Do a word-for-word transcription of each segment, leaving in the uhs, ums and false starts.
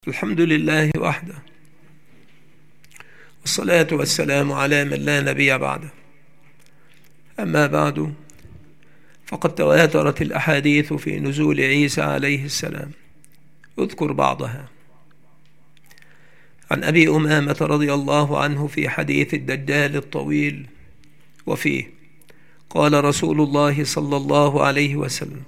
الحمد لله وحده، والصلاة والسلام على من لا نبي بعده. أما بعد، فقد تواترت الأحاديث في نزول عيسى عليه السلام. اذكر بعضها. عن أبي أمامة رضي الله عنه في حديث الدجال الطويل، وفيه قال رسول الله صلى الله عليه وسلم: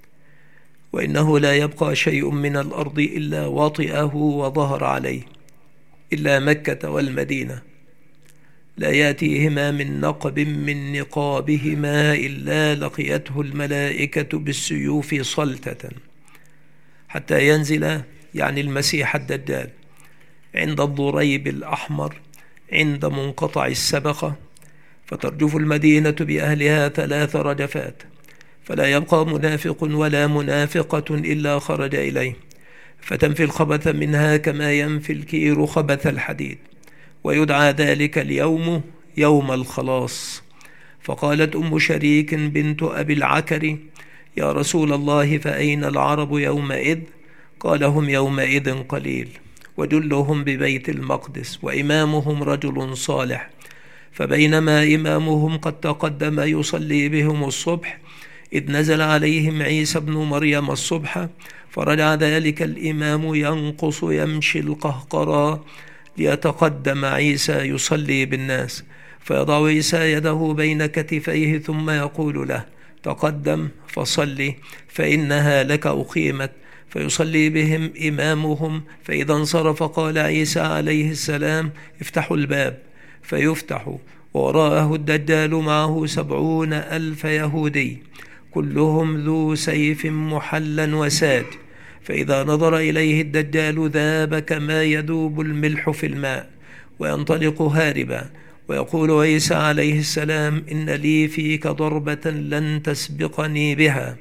وإنه لا يبقى شيء من الأرض إلا وطئه وظهر عليه، إلا مكة والمدينة، لا يأتيهما من نقب من نقابهما إلا لقيته الملائكة بالسيوف صلتة، حتى ينزل، يعني المسيح الدجال، عند الضريب الأحمر عند منقطع السبخة، فترجف المدينة بأهلها ثلاث رجفات، فلا يبقى منافق ولا منافقة إلا خرج إليه، فتنفي الخبث منها كما ينفي الكير خبث الحديد، ويدعى ذلك اليوم يوم الخلاص. فقالت أم شريك بنت أبي العكر: يا رسول الله، فأين العرب يومئذ؟ قال: هم يومئذ قليل، وجلهم ببيت المقدس، وإمامهم رجل صالح. فبينما إمامهم قد تقدم يصلي بهم الصبح، إذ نزل عليهم عيسى بن مريم الصبح، فرجع ذلك الإمام ينقص يمشي القهقرى ليتقدم عيسى يصلي بالناس، فيضع عيسى يده بين كتفيه ثم يقول له: تقدم فصلي فإنها لك أقيمت. فيصلي بهم إمامهم، فإذا انصرف قال عيسى عليه السلام: افتحوا الباب. فيفتح، ووراءه الدجال معه سبعون ألف يهودي، كلهم ذو سيف محلا وساد. فإذا نظر إليه الدجال ذاب كما يذوب الملح في الماء، وينطلق هاربا، ويقول عيسى عليه السلام: إن لي فيك ضربة لن تسبقني بها.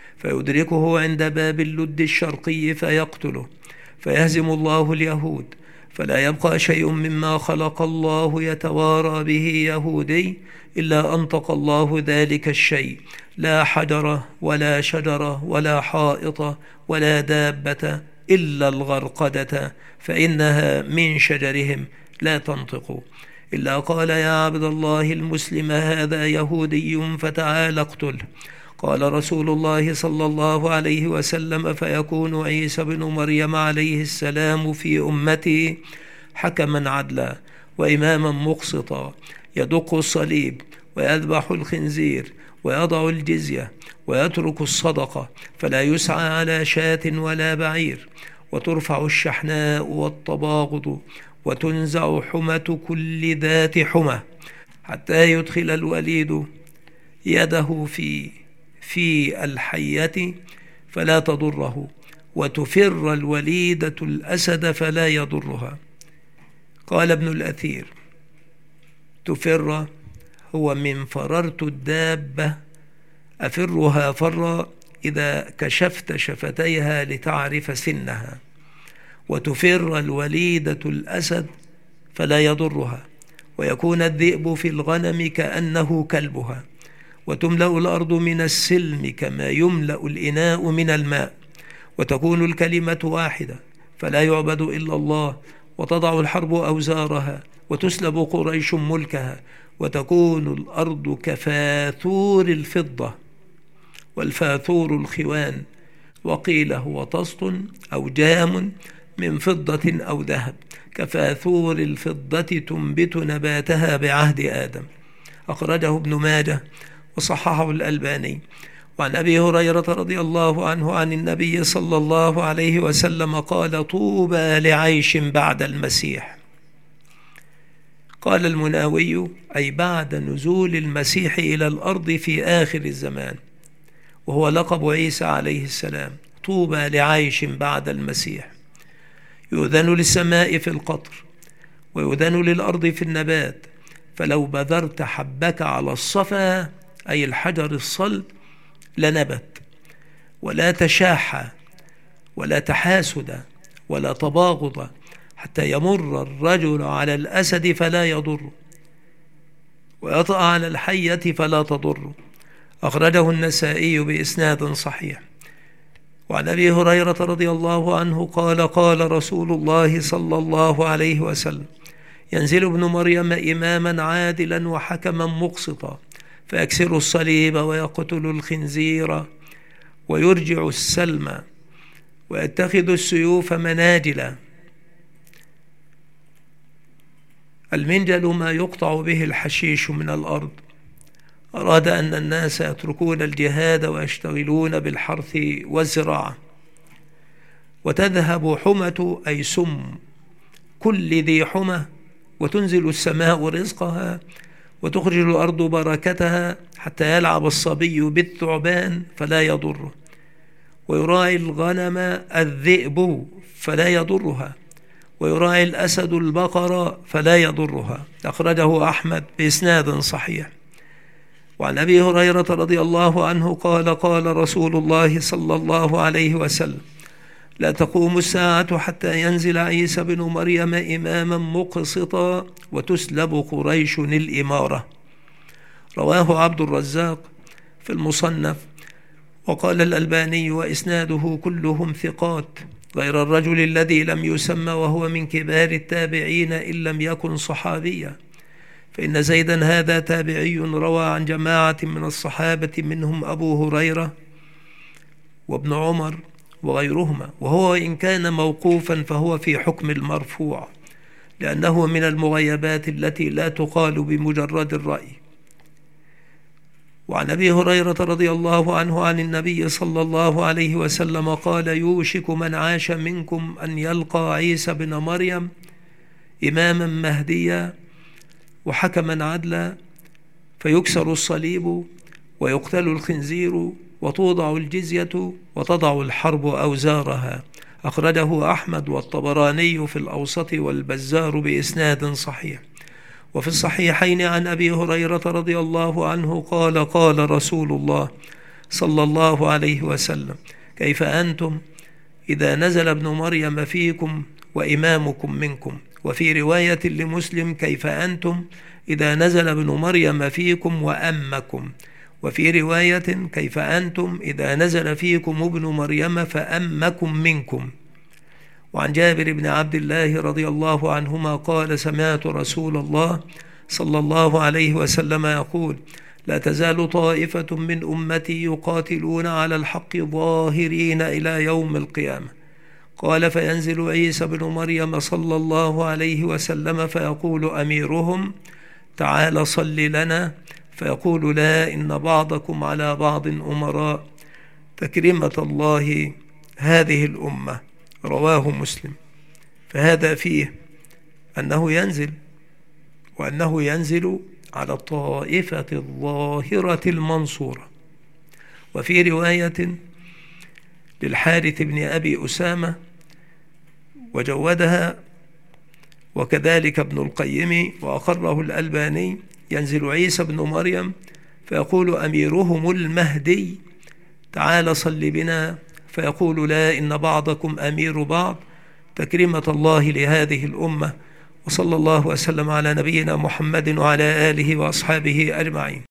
فيدركه عند باب اللد الشرقي فيقتله، فيهزم الله اليهود، فلا يبقى شيء مما خلق الله يتوارى به يهودي إلا أنطق الله ذلك الشيء، لا حجر ولا شجر ولا حائط ولا دابة إلا الغرقدة، فإنها من شجرهم لا تنطق، إلا قال: يا عبد الله المسلم هذا يهودي فتعال اقتله. قال رسول الله صلى الله عليه وسلم: فيكون عيسى بن مريم عليه السلام في أمتي حكما عدلا، وإماما مقسطا، يدق الصليب، ويذبح الخنزير، ويضع الجزية، ويترك الصدقة، فلا يسعى على شاة ولا بعير، وترفع الشحناء والطباغض، وتنزع حمة كل ذات حمة، حتى يدخل الوليد يده في في الحية فلا تضره، وتفر الوليدة الأسد فلا يضرها. قال ابن الأثير: تفر هو من فررت الدابة، أفرها فرا إذا كشفت شفتيها لتعرف سنها، وتفر الوليدة الأسد فلا يضرها، ويكون الذئب في الغنم كأنه كلبها، وتملأ الأرض من السلم كما يملأ الإناء من الماء، وتكون الكلمة واحدة فلا يعبد إلا الله، وتضع الحرب أوزارها، وتسلب قريش ملكها، وتكون الأرض كفاثور الفضة، والفاثور الخوان، وقيل هو طست أو جام من فضة أو ذهب، كفاثور الفضة تنبت نباتها بعهد آدم. أخرجه ابن ماجه وصححه الألباني. وعن أبي هريرة رضي الله عنه عن النبي صلى الله عليه وسلم قال: طوبى لعيش بعد المسيح. قال المناوي: أي بعد نزول المسيح إلى الأرض في آخر الزمان، وهو لقب عيسى عليه السلام. طوبى لعيش بعد المسيح. يؤذن للسماء في القطر، ويؤذن للأرض في النبات، فلو بذرت حبك على الصفا، أي الحجر الصلب، لنبت. ولا تشاح ولا تحاسد ولا تباغض، حتى يمر الرجل على الأسد فلا يضر، ويطأ على الحية فلا تضر. أخرجه النسائي بإسناد صحيح. وعن أبي هريرة رضي الله عنه قال قال رسول الله صلى الله عليه وسلم: ينزل ابن مريم إماما عادلا وحكما مقسطا، فيكسر الصليب ويقتل الخنزير ويرجع السلم ويتخذ السيوف مناجلا. المنجل ما يقطع به الحشيش من الأرض. أراد أن الناس يتركون الجهاد ويشتغلون بالحرث والزراعة، وتذهب حمة أي سم كل ذي حمة، وتنزل السماء رزقها، وتخرج الأرض بركتها، حتى يلعب الصبي بالثعبان فلا يضره، ويراعي الغنم الذئب فلا يضرها، ويراعي الأسد البقر فلا يضرها. أخرجه أحمد بإسناد صحيح. وعن أبي هريرة رضي الله عنه قال قال رسول الله صلى الله عليه وسلم: لا تقوم الساعة حتى ينزل عيسى بن مريم إماما مقسطا وتسلب قريش الإمارة. رواه عبد الرزاق في المصنف. وقال الألباني: وإسناده كلهم ثقات غير الرجل الذي لم يسمى، وهو من كبار التابعين إن لم يكن صحابيا، فإن زيدا هذا تابعي روى عن جماعة من الصحابة منهم أبو هريرة وابن عمر وغيرهما، وهو إن كان موقوفا فهو في حكم المرفوع، لأنه من المغيبات التي لا تقال بمجرد الرأي. وعن أبي هريرة رضي الله عنه عن النبي صلى الله عليه وسلم قال: يوشك من عاش منكم أن يلقى عيسى بن مريم إماما مهديا وحكما عدلا، فيكسر الصليب ويقتل الخنزير وتوضع الجزية وتضع الحرب أوزارها. أخرجه أحمد والطبراني في الأوسط والبزار بإسناد صحيح. وفي الصحيحين عن أبي هريرة رضي الله عنه قال قال رسول الله صلى الله عليه وسلم: كيف أنتم إذا نزل ابن مريم فيكم وإمامكم منكم؟ وفي رواية لمسلم: كيف أنتم إذا نزل ابن مريم فيكم وأمكم؟ وفي رواية: كيف أنتم إذا نزل فيكم ابن مريم فأمكم منكم. وعن جابر بن عبد الله رضي الله عنهما قال: سمعت رسول الله صلى الله عليه وسلم يقول: لا تزال طائفة من أمتي يقاتلون على الحق ظاهرين إلى يوم القيامة. قال: فينزل عيسى بن مريم صلى الله عليه وسلم فيقول أميرهم: تعال صل لنا، فيقول: لا، إن بعضكم على بعض أمراء، تكريمة الله هذه الأمة. رواه مسلم. فهذا فيه أنه ينزل، وأنه ينزل على الطائفة الظاهرة المنصورة. وفي رواية للحارث بن أبي أسامة وجودها، وكذلك ابن القيم وأقره الألباني: ينزل عيسى بن مريم فيقول أميرهم المهدي: تعال صل بنا، فيقول: لا، إن بعضكم أمير بعض، تكريمة الله لهذه الأمة. وصلى الله وسلم على نبينا محمد وعلى آله وأصحابه أجمعين.